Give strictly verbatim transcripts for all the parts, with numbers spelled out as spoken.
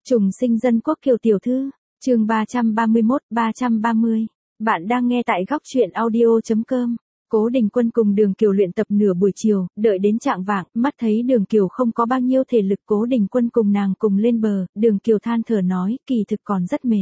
Trùng sinh dân quốc Kiều tiểu thư, chương ba trăm ba mươi mốt, ba trăm ba mươi. Bạn đang nghe tại góc truyện audio chấm com. Cố Đình Quân cùng Đường Kiều luyện tập nửa buổi chiều, đợi đến chạng vạng, mắt thấy Đường Kiều không có bao nhiêu thể lực, Cố Đình Quân cùng nàng cùng lên bờ, Đường Kiều than thở nói, kỳ thực còn rất mệt.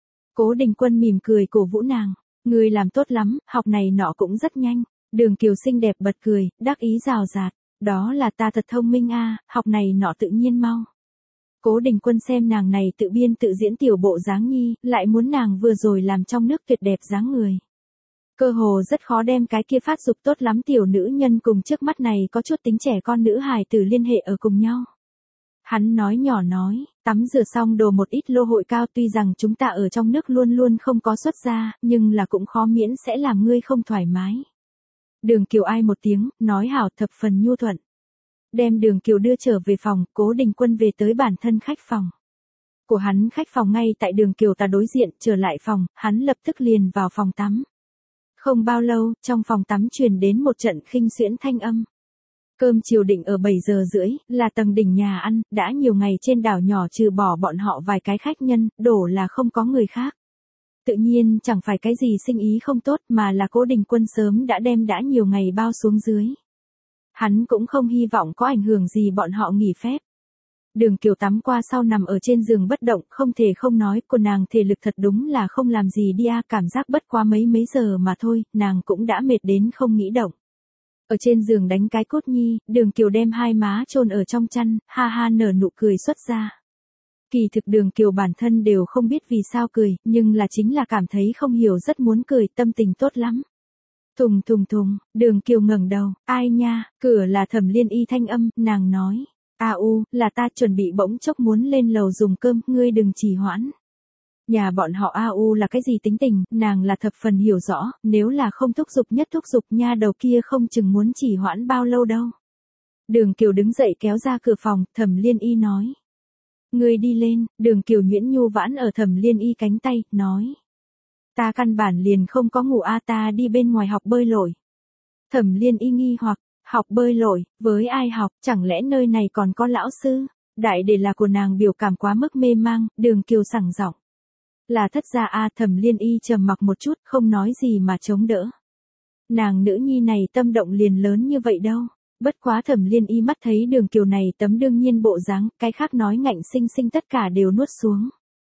Cố Đình Quân mỉm cười cổ vũ nàng, ngươi làm tốt lắm, học này nọ cũng rất nhanh. Đường Kiều xinh đẹp bật cười, đắc ý rào rạt, đó là ta thật thông minh a, học này nọ tự nhiên mau. Cố Đình Quân xem nàng này tự biên tự diễn tiểu bộ dáng nhi, lại muốn nàng vừa rồi làm trong nước tuyệt đẹp dáng người. Cơ hồ rất khó đem cái kia phát dục tốt lắm tiểu nữ nhân cùng trước mắt này có chút tính trẻ con nữ hài tử liên hệ ở cùng nhau. Hắn nói nhỏ nói, tắm rửa xong đồ một ít lô hội cao, tuy rằng chúng ta ở trong nước luôn luôn không có xuất ra, nhưng là cũng khó miễn sẽ làm ngươi không thoải mái. Đường Kiều ai một tiếng, nói hảo thập phần nhu thuận. Đem Đường Kiều đưa trở về phòng, Cố Đình Quân về tới bản thân khách phòng. Của hắn khách phòng ngay tại Đường Kiều ta đối diện, trở lại phòng, hắn lập tức liền vào phòng tắm. Không bao lâu, trong phòng tắm truyền đến một trận khinh xuyễn thanh âm. Cơm chiều định ở bảy giờ rưỡi, là tầng đỉnh nhà ăn, đã nhiều ngày trên đảo nhỏ trừ bỏ bọn họ vài cái khách nhân, đổ là không có người khác. Tự nhiên chẳng phải cái gì sinh ý không tốt mà là Cố Đình Quân sớm đã đem đã nhiều ngày bao xuống dưới. Hắn cũng không hy vọng có ảnh hưởng gì bọn họ nghỉ phép. Đường Kiều tắm qua sau nằm ở trên giường bất động, không thể không nói, của nàng thể lực thật đúng là không làm gì đi a, cảm giác bất quá mấy mấy giờ mà thôi, nàng cũng đã mệt đến không nghĩ động. Ở trên giường đánh cái cốt nhi, Đường Kiều đem hai má chôn ở trong chăn, ha ha nở nụ cười xuất ra. Kỳ thực Đường Kiều bản thân đều không biết vì sao cười, nhưng là chính là cảm thấy không hiểu rất muốn cười, tâm tình tốt lắm. Thùng thùng thùng, Đường Kiều ngẩng đầu, ai nha, cửa là Thẩm Liên Y thanh âm, nàng nói, a u, là ta chuẩn bị bỗng chốc muốn lên lầu dùng cơm, ngươi đừng trì hoãn. Nhà bọn họ a u là cái gì tính tình, nàng là thập phần hiểu rõ, nếu là không thúc giục nhất thúc giục nha đầu kia không chừng muốn trì hoãn bao lâu đâu. Đường Kiều đứng dậy kéo ra cửa phòng, Thẩm Liên Y nói. Ngươi đi lên, Đường Kiều nhuyễn nhu vãn ở Thẩm Liên Y cánh tay, nói. Ta căn bản liền không có ngủ a, ta đi bên ngoài học bơi lội. Thẩm Liên Y nghi hoặc, học bơi lội, với ai học, chẳng lẽ nơi này còn có lão sư? Đại để là của nàng biểu cảm quá mức mê mang, Đường Kiều sảng giọng. Là thất gia a, Thẩm Liên Y trầm mặc một chút, không nói gì mà chống đỡ. Nàng nữ nhi này tâm động liền lớn như vậy đâu. Bất quá Thẩm Liên Y mắt thấy Đường Kiều này tấm đương nhiên bộ dáng, cái khác nói ngạnh sinh sinh tất cả đều nuốt xuống.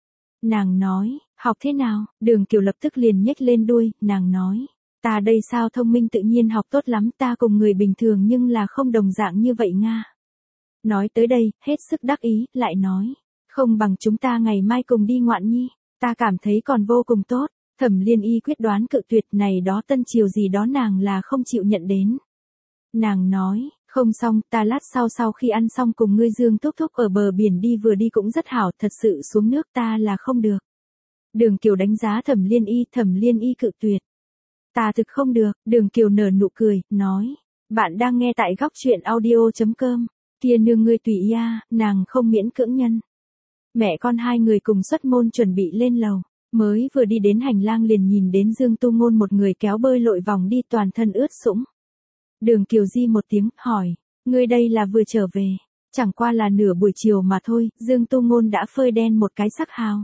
Nàng nói, học thế nào? Đường Kiều lập tức liền nhếch lên đuôi, nàng nói, ta đây sao thông minh tự nhiên học tốt lắm, ta cùng người bình thường nhưng là không đồng dạng như vậy nga. Nói tới đây, hết sức đắc ý, lại nói, không bằng chúng ta ngày mai cùng đi ngoạn nhi, ta cảm thấy còn vô cùng tốt. Thẩm Liên Y quyết đoán cự tuyệt, này đó tân triều gì đó nàng là không chịu nhận đến. Nàng nói, không xong, ta lát sau sau khi ăn xong cùng ngươi Dương thúc thúc ở bờ biển đi vừa đi cũng rất hảo, thật sự xuống nước ta là không được. Đường Kiều đánh giá Thẩm Liên Y, Thẩm Liên Y cự tuyệt. Ta thực không được, Đường Kiều nở nụ cười, nói, bạn đang nghe tại góc truyện audio chấm com, kia nương ngươi tùy ý a, nàng không miễn cưỡng nhân. Mẹ con hai người cùng xuất môn chuẩn bị lên lầu, mới vừa đi đến hành lang liền nhìn đến Dương Tu Ngôn một người kéo bơi lội vòng đi toàn thân ướt sũng. Đường Kiều di một tiếng, hỏi, ngươi đây là vừa trở về, chẳng qua là nửa buổi chiều mà thôi, Dương Tu Ngôn đã phơi đen một cái sắc hào.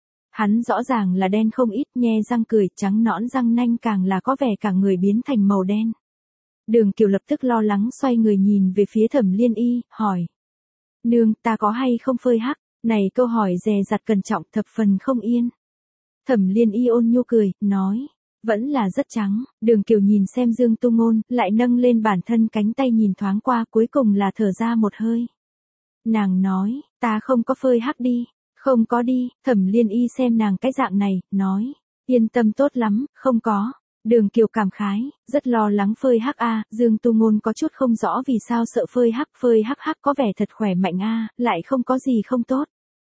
Hắn rõ ràng là đen không ít, nhe răng cười, trắng nõn răng nanh càng là có vẻ cả người biến thành màu đen. Đường Kiều lập tức lo lắng xoay người nhìn về phía Thẩm Liên Y, hỏi. Nương, ta có hay không phơi hắc? Này câu hỏi dè dặt cẩn trọng, thập phần không yên. Thẩm Liên Y ôn nhu cười, nói. Vẫn là rất trắng. Đường Kiều nhìn xem Dương Tu Ngôn, lại nâng lên bản thân cánh tay nhìn thoáng qua, cuối cùng là thở ra một hơi. Nàng nói, ta không có phơi hắc đi. Không có đi. Thẩm Liên Y xem nàng cái dạng này, nói, yên tâm tốt lắm, không có. Đường Kiều cảm khái, rất lo lắng phơi hắc a, Dương Tu Ngôn có chút không rõ vì sao sợ phơi hắc, phơi hắc hắc có vẻ thật khỏe mạnh a, lại không có gì không tốt.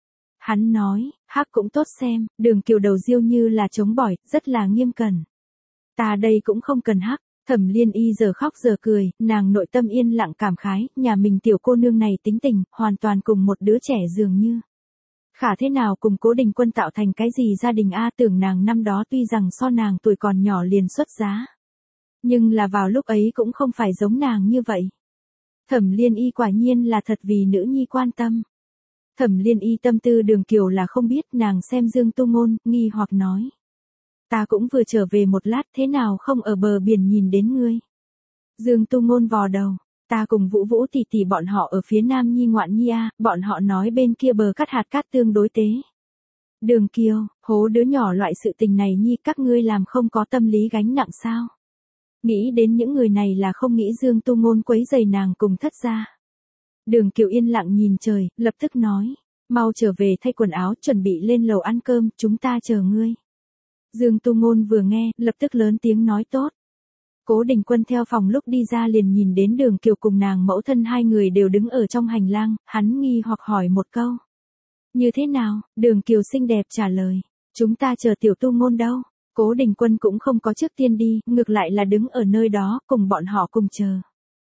Hắn nói, hắc cũng tốt xem, Đường Kiều đầu riêu như là chống bỏi, rất là nghiêm cẩn. Ta đây cũng không cần hắc. Thẩm Liên Y giờ khóc giờ cười, nàng nội tâm yên lặng cảm khái, nhà mình tiểu cô nương này tính tình, hoàn toàn cùng một đứa trẻ dường như. Khả thế nào cùng Cố Đình Quân tạo thành cái gì gia đình a, tưởng nàng năm đó tuy rằng so nàng tuổi còn nhỏ liền xuất giá. Nhưng là vào lúc ấy cũng không phải giống nàng như vậy. Thẩm Liên Y quả nhiên là thật vì nữ nhi quan tâm. Thẩm Liên Y tâm tư Đường Kiều là không biết, nàng xem Dương Tu Ngôn, nghi hoặc nói. Ta cũng vừa trở về một lát, thế nào không ở bờ biển nhìn đến ngươi. Dương Tu Ngôn vò đầu, ta cùng Vũ Vũ tỷ tỷ bọn họ ở phía Nam Nhi ngoạn nhi a, bọn họ nói bên kia bờ cắt hạt cát tương đối tế. Đường Kiều, hố đứa nhỏ loại sự tình này nhi các ngươi làm không có tâm lý gánh nặng sao? Nghĩ đến những người này là không nghĩ Dương Tu Ngôn quấy rầy nàng cùng thất gia. Đường Kiều yên lặng nhìn trời, lập tức nói, mau trở về thay quần áo, chuẩn bị lên lầu ăn cơm, chúng ta chờ ngươi. Dương Tu Ngôn vừa nghe, lập tức lớn tiếng nói tốt. Cố Đình Quân theo phòng lúc đi ra liền nhìn đến Đường Kiều cùng nàng mẫu thân hai người đều đứng ở trong hành lang, hắn nghi hoặc hỏi một câu. Như thế nào? Đường Kiều xinh đẹp trả lời, chúng ta chờ Tiểu Tu Ngôn đâu. Cố Đình Quân cũng không có trước tiên đi, ngược lại là đứng ở nơi đó, cùng bọn họ cùng chờ.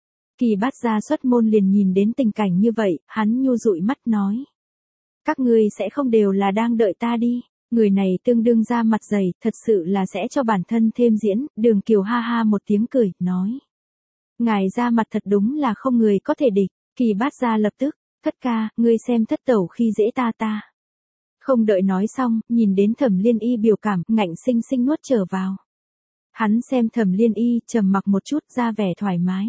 Kỳ Bát Gia xuất môn liền nhìn đến tình cảnh như vậy, hắn nhu dụi mắt nói. Các ngươi sẽ không đều là đang đợi ta đi. Người này tương đương ra mặt dày, thật sự là sẽ cho bản thân thêm diễn. Đường Kiều ha ha một tiếng cười, nói. Ngài ra mặt thật đúng là không người có thể địch. Kỳ Bát Gia lập tức, thất ca, ngươi xem thất tẩu khi dễ ta ta. Không đợi nói xong, nhìn đến Thẩm Liên Y biểu cảm, ngạnh sinh sinh nuốt trở vào. Hắn xem Thẩm Liên Y, trầm mặc một chút, ra vẻ thoải mái.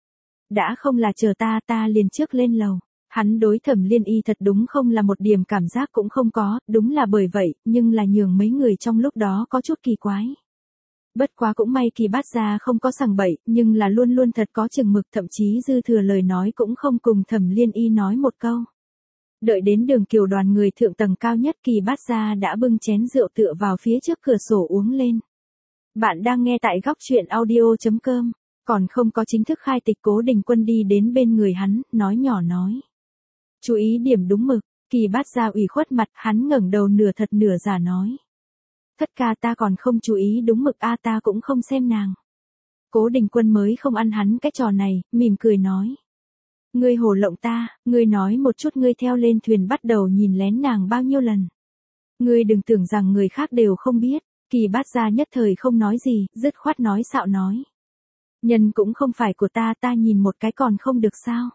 Đã không là chờ ta, ta liền trước lên lầu. Hắn đối Thẩm Liên Y thật đúng không là một điểm cảm giác cũng không có, đúng là bởi vậy, nhưng là nhường mấy người trong lúc đó có chút kỳ quái. Bất quá cũng may Kỳ Bát Gia không có sằng bậy, nhưng là luôn luôn thật có chừng mực, thậm chí dư thừa lời nói cũng không cùng Thẩm Liên Y nói một câu. Đợi đến Đường Kiều đoàn người thượng tầng cao nhất, Kỳ Bát Gia đã bưng chén rượu tựa vào phía trước cửa sổ uống lên. Bạn đang nghe tại góc truyện audio chấm com, còn không có chính thức khai tịch. Cố Đình Quân đi đến bên người hắn, nói nhỏ nói. Chú ý điểm đúng mực. Kỳ Bát Gia ủy khuất mặt, hắn ngẩng đầu nửa thật nửa giả nói. Thất ca ta còn không chú ý đúng mực a, ta cũng không xem nàng. Cố Đình Quân mới không ăn hắn cái trò này, mỉm cười nói. Ngươi hồ lộng ta, ngươi nói một chút ngươi theo lên thuyền bắt đầu nhìn lén nàng bao nhiêu lần. Ngươi đừng tưởng rằng người khác đều không biết. Kỳ Bát Gia nhất thời không nói gì, dứt khoát nói xạo nói. Nhân cũng không phải của ta, ta nhìn một cái còn không được sao.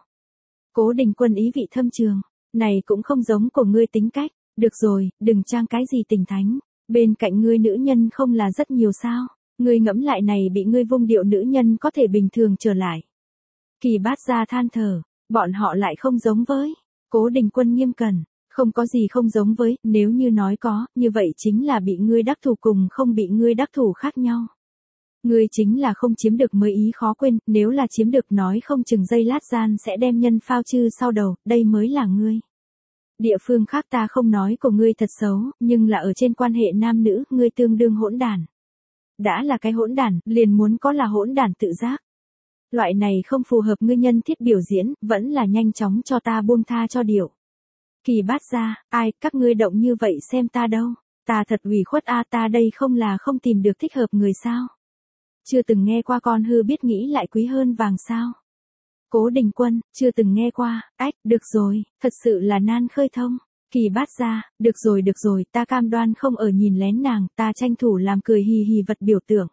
Cố Đình Quân ý vị thâm trường, này cũng không giống của ngươi tính cách. Được rồi, đừng trang cái gì tình thánh. Bên cạnh ngươi nữ nhân không là rất nhiều sao. Ngươi ngẫm lại này bị ngươi vung điệu nữ nhân có thể bình thường trở lại. Kỳ Bát Gia than thở, bọn họ lại không giống với. Cố Đình Quân nghiêm cẩn, không có gì không giống với, nếu như nói có, như vậy chính là bị ngươi đắc thủ cùng không bị ngươi đắc thủ khác nhau. Ngươi chính là không chiếm được mới ý khó quên, nếu là chiếm được nói không chừng giây lát gian sẽ đem nhân phao chư sau đầu, đây mới là ngươi. Địa phương khác ta không nói của ngươi thật xấu, nhưng là ở trên quan hệ nam nữ, ngươi tương đương hỗn đản. Đã là cái hỗn đản, liền muốn có là hỗn đản tự giác. Loại này không phù hợp ngươi nhân thiết biểu diễn, vẫn là nhanh chóng cho ta buông tha cho điệu. Kỳ Bát Gia, ai, các ngươi động như vậy xem ta đâu. Ta thật ủy khuất a, ta đây không là không tìm được thích hợp người sao. Chưa từng nghe qua con hư biết nghĩ lại quý hơn vàng sao. Cố Đình Quân, chưa từng nghe qua, ách, được rồi, thật sự là nan khơi thông. Kỳ Bát Gia, được rồi được rồi, ta cam đoan không ở nhìn lén nàng, ta tranh thủ làm cười hì hì vật biểu tượng.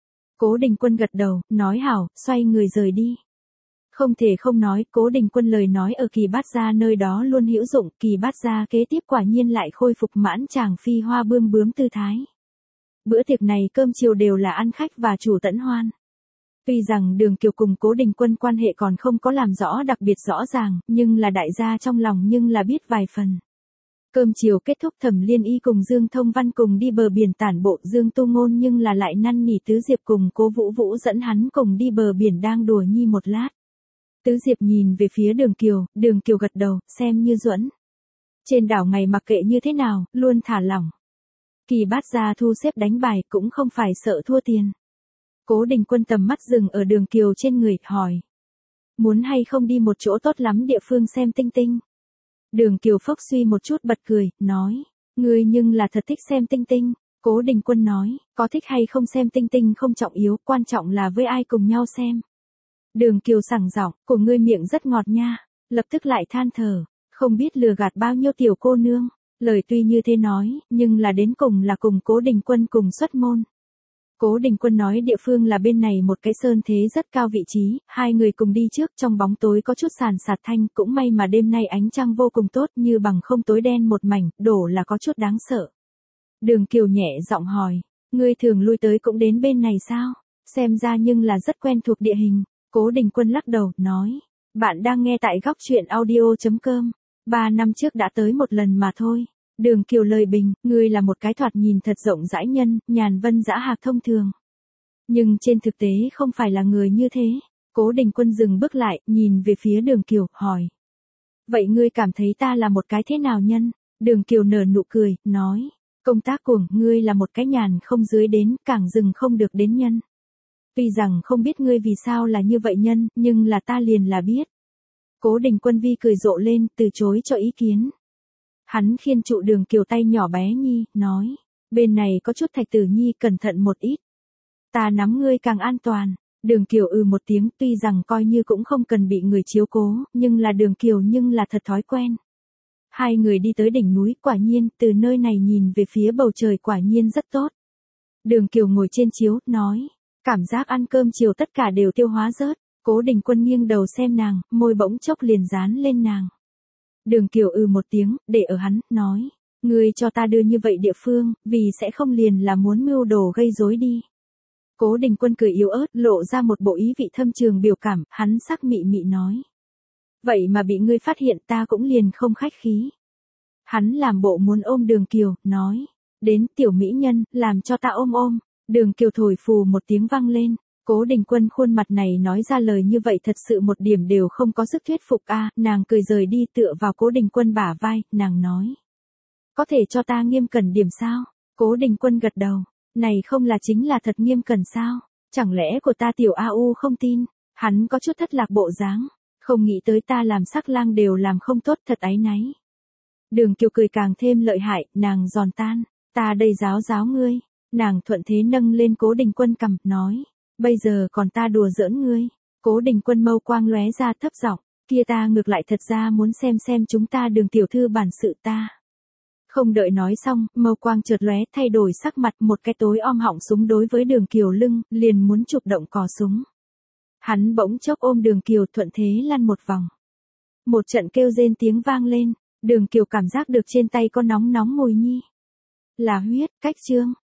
Cố Đình Quân gật đầu, nói hảo, xoay người rời đi. Không thể không nói, Cố Đình Quân lời nói ở Kỳ Bát Gia nơi đó luôn hữu dụng, Kỳ Bát Gia kế tiếp quả nhiên lại khôi phục mãn chàng phi hoa bươm bướm tư thái. Bữa tiệc này cơm chiều đều là ăn khách và chủ tẫn hoan. Tuy rằng Đường Kiều cùng Cố Đình Quân quan hệ còn không có làm rõ đặc biệt rõ ràng, nhưng là đại gia trong lòng nhưng là biết vài phần. Cơm chiều kết thúc, Thẩm Liên Y cùng Dương Thông Văn cùng đi bờ biển tản bộ, Dương Tu Ngôn nhưng là lại năn nỉ Tứ Diệp cùng Cố Vũ Vũ dẫn hắn cùng đi bờ biển đang đùa nhi một lát. Tứ Diệp nhìn về phía Đường Kiều, Đường Kiều gật đầu, xem như duẫn. Trên đảo ngày mặc kệ như thế nào, luôn thả lỏng. Kỳ Bát Gia thu xếp đánh bài cũng không phải sợ thua tiền. Cố Đình Quân tầm mắt dừng ở Đường Kiều trên người, hỏi. Muốn hay không đi một chỗ tốt lắm địa phương xem tinh tinh. Đường Kiều phốc suy một chút bật cười, nói. Ngươi nhưng là thật thích xem tinh tinh. Cố Đình Quân nói, có thích hay không xem tinh tinh không trọng yếu, quan trọng là với ai cùng nhau xem. Đường Kiều sảng giọng, của ngươi miệng rất ngọt nha. Lập tức lại than thở, không biết lừa gạt bao nhiêu tiểu cô nương. Lời tuy như thế nói, nhưng là đến cùng là cùng Cố Đình Quân cùng xuất môn. Cố Đình Quân nói địa phương là bên này một cái sơn thế rất cao vị trí, hai người cùng đi trước trong bóng tối có chút sàn sạt thanh, cũng may mà đêm nay ánh trăng vô cùng tốt như bằng không tối đen một mảnh, đổ là có chút đáng sợ. Đường Kiều nhẹ giọng hỏi, ngươi thường lui tới cũng đến bên này sao? Xem ra nhưng là rất quen thuộc địa hình. Cố Đình Quân lắc đầu, nói, bạn đang nghe tại góc truyện audio.com. Ba năm trước đã tới một lần mà thôi. Đường Kiều lời bình, ngươi là một cái thoạt nhìn thật rộng rãi nhân, nhàn vân dã hạc thông thường. Nhưng trên thực tế không phải là người như thế. Cố Đình Quân dừng bước lại, nhìn về phía Đường Kiều, hỏi. Vậy ngươi cảm thấy ta là một cái thế nào nhân? Đường Kiều nở nụ cười, nói. Công tác cuồng, ngươi là một cái nhàn không dưới đến, càng dừng không được đến nhân. Tuy rằng không biết ngươi vì sao là như vậy nhân, nhưng là ta liền là biết. Cố Đình Quân vi cười rộ lên, từ chối cho ý kiến. Hắn khiên trụ Đường Kiều tay nhỏ bé nhi, nói. Bên này có chút thạch tử nhi, cẩn thận một ít. Ta nắm ngươi càng an toàn. Đường Kiều ừ một tiếng, tuy rằng coi như cũng không cần bị người chiếu cố, nhưng là Đường Kiều nhưng là thật thói quen. Hai người đi tới đỉnh núi, quả nhiên, từ nơi này nhìn về phía bầu trời quả nhiên rất tốt. Đường Kiều ngồi trên chiếu, nói. Cảm giác ăn cơm chiều tất cả đều tiêu hóa rớt. Cố Đình Quân nghiêng đầu xem nàng, môi bỗng chốc liền dán lên nàng. Đường Kiều ừ một tiếng, để ở hắn, nói. Ngươi cho ta đưa như vậy địa phương, vì sẽ không liền là muốn mưu đồ gây rối đi. Cố Đình Quân cười yếu ớt, lộ ra một bộ ý vị thâm trường biểu cảm, hắn sắc mị mị nói. Vậy mà bị ngươi phát hiện ta cũng liền không khách khí. Hắn làm bộ muốn ôm Đường Kiều, nói. Đến tiểu mỹ nhân, làm cho ta ôm ôm. Đường Kiều thổi phù một tiếng vang lên. Cố Đình Quân khuôn mặt này nói ra lời như vậy thật sự một điểm đều không có sức thuyết phục a. Nàng cười rời đi tựa vào Cố Đình Quân bả vai, nàng nói. Có thể cho ta nghiêm cẩn điểm sao? Cố Đình Quân gật đầu. Này không là chính là thật nghiêm cẩn sao? Chẳng lẽ của ta tiểu A U không tin? Hắn có chút thất lạc bộ dáng. Không nghĩ tới ta làm sắc lang đều làm không tốt, thật áy náy. Đường Kiều cười càng thêm lợi hại, nàng giòn tan. Ta đây giáo giáo ngươi. Nàng thuận thế nâng lên Cố Đình Quân cằm, nói. Bây giờ còn ta đùa giỡn ngươi. Cố Đình Quân mâu quang lóe ra thấp giọng, kia ta ngược lại thật ra muốn xem xem chúng ta Đường tiểu thư bản sự ta. Không đợi nói xong, mâu quang chợt lóe thay đổi sắc mặt, một cái tối om họng súng đối với Đường Kiều lưng, liền muốn chụp động cò súng. Hắn bỗng chốc ôm Đường Kiều thuận thế lăn một vòng. Một trận kêu rên tiếng vang lên, Đường Kiều cảm giác được trên tay có nóng nóng mùi nhi. Là huyết, cách chương.